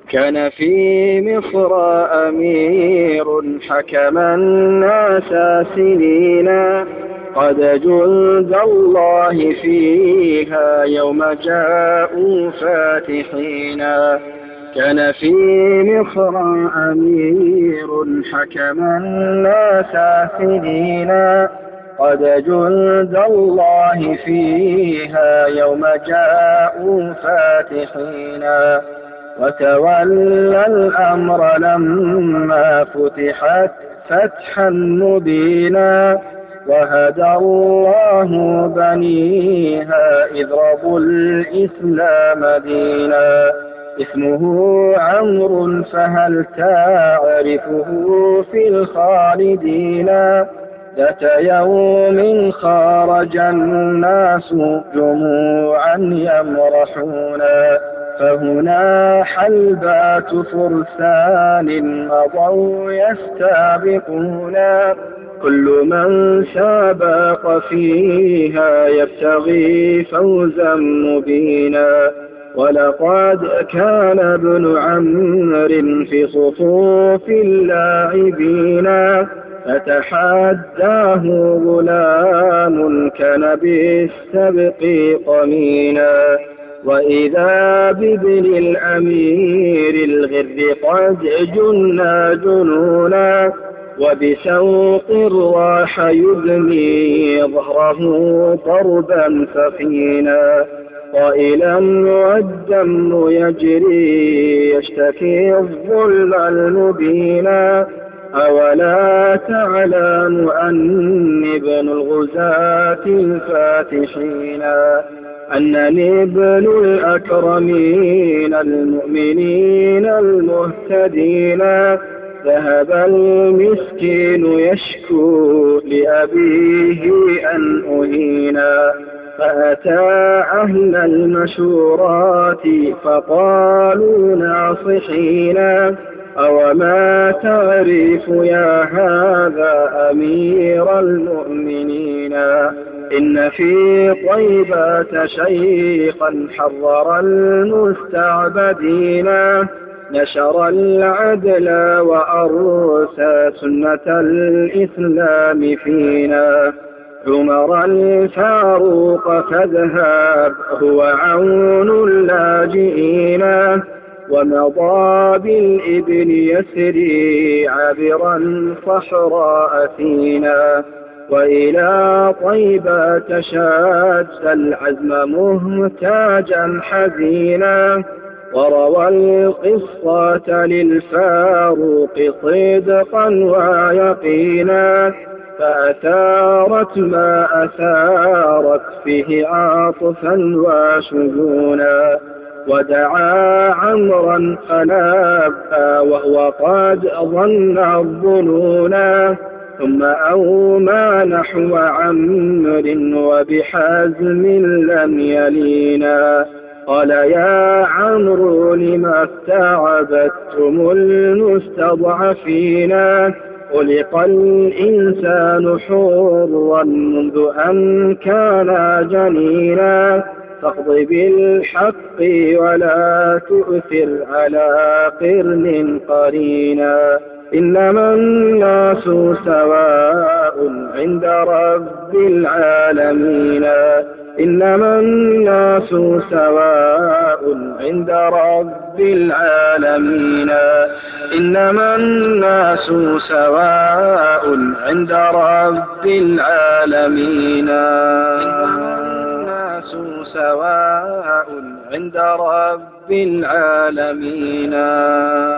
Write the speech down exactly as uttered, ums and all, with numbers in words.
كان في مصر أمير حكم الناس سنينا، قد جند الله فيها يوم جاءوا فاتحينا. كان في مصر أمير حكم الناس سنينا، قد جند الله فيها يوم جاءوا فاتحينا. وتولى الأمر لما فتحت فتحا مبينا، وهدى الله بنيها إذ رضوا الإسلام دينا. اسمه عمرو فهل تعرفه في الخالدين؟ ذات يوم خرج الناس جموعا يمرحون، فهنا حلبات فرسان مضوا يستابقون. كل من سابق فيها يبتغي فوزا مبينا. ولقد كان ابن عمرو في صفوف اللاعبين، فتحداه غلام كان بالسبق قمينا. وإذا بابن الأمير الغر قد جنا جنونا، وبسوق الراح يدمي ظهره ضربا ثقينا. قائلا والدم يجري يشتكي الظلم المبينا، أولا تعلم أني ابن الغزاة الفاتحين، أنني ابن الأكرمين المؤمنين المهتدين. ذهب المسكين يشكو لأبيه أن أهينا، فأتى أهل المشورات فقالوا ناصحينا. أوما تعرف يا هذا أمير المؤمنين؟ إن في طيبة شيخا حرر المستعبدين، نشر العدل وأرسى سنة الإسلام فينا. عمر الفاروق فاذهب هو عون اللاجئين، ومضى بالإبن يسري عبرا صحراء سينا. وإلى طيبة شاد العزم مهتاجا حزينا، وروى القصة للفاروق صدقا ويقينا. فأثارت ما أثارت فيه عاطفا وشجونا، ودعا عمرا فنبأ وهو قد ظن الظنونا. ثم أومى نحو عمرو وبحزم لم يلينا، قال يا عمرو لما استعبدتم المستضعفين؟ خلق الإنسان حرا منذ أن كان جنينا، فاقض بالحق ولا تؤثر على قرن قرينا. إنما الناس سواء عند رب العالمين، إنما الناس سواء عند رب العالمين، إنما الناس سواء عند رب العالمين، إنما الناس سواء عند رب العالمين.